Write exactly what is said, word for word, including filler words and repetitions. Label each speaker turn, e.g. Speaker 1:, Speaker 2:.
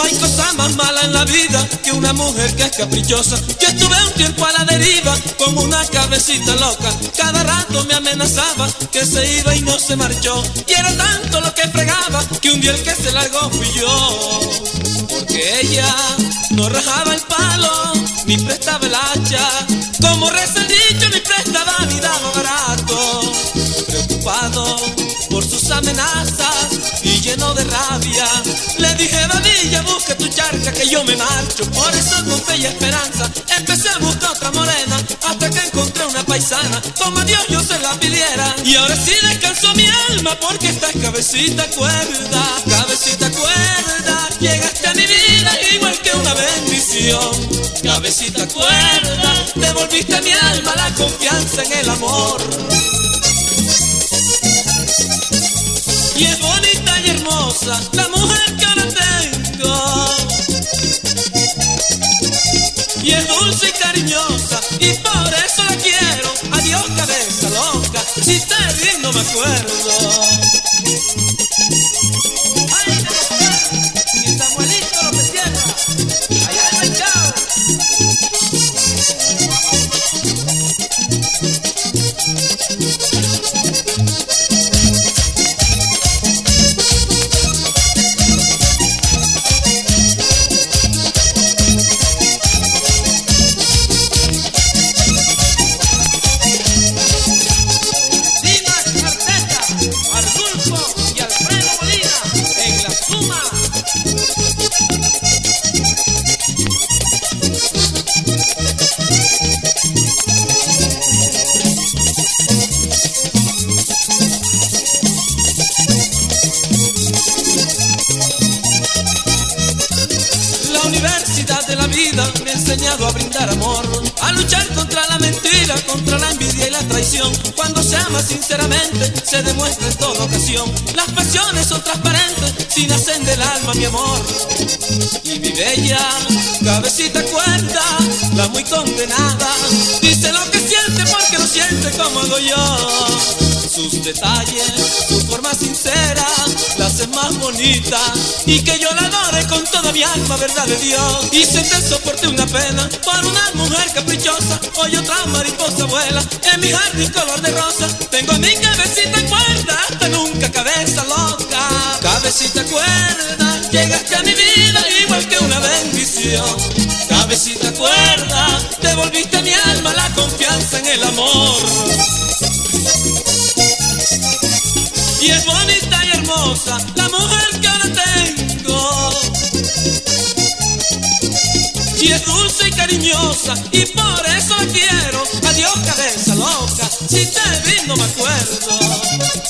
Speaker 1: hay cosa más mala en la vida que una mujer que es caprichosa. Yo estuve un tiempo a la deriva con una cabecita loca. Cada rato me amenazaba que se iba y no se marchó. Y era tanto lo que fregaba que un día el que se largó fui yo. Porque ella no rajaba el palo ni prestaba el hacha. Como reza el dicho, ni prestaba ni daba barato. Preocupado por sus amenazas y lleno de rabia, le dije: Badilla, busca tu charca que yo me marcho. Por eso con fe y esperanza empecé a buscar otra morena, hasta que encontré una paisana, como a Dios yo se la pidiera. Y ahora sí descansó mi alma, porque esta es cabecita cuerda. Cabecita cuerda, llegaste a mi vida igual que una bendición. Cabecita cuerda, devolviste a mi alma la confianza en el amor. Y es bonita y hermosa la mujer que ahora tengo, y es dulce y cariñosa, y por eso la quiero. Adiós, cabeza loca, si te vi no me acuerdo. Ay, y Samuelito López Sierra, allá en el Chao. La universidad de la vida me ha enseñado a brindar amor, a luchar contra la mentira, contra la envidia y la traición. Cuando se ama sinceramente, se demuestra en toda ocasión. Las pasiones son transparentes, si nacen del alma, mi amor. Y mi bella cabecita cuerda, la muy condenada, dice lo que siente porque lo siente como hago yo. Sus detalles, su forma sincera, la hace más bonita, y que yo la adore con toda mi alma, verdad de Dios. Y si te soporté una pena por una mujer caprichosa, hoy otra mariposa vuela en mi jardín color de rosa. Tengo a mi cabecita cuerda, hasta nunca cabeza loca. Cabecita cuerda, llegaste a mi vida igual que una bendición. Cabecita cuerda, devolviste a mi alma la confianza en el amor. Y es bonita y hermosa la mujer que ahora tengo, y es dulce y cariñosa, y por eso la quiero. Adiós, cabeza loca, si te vi no me acuerdo.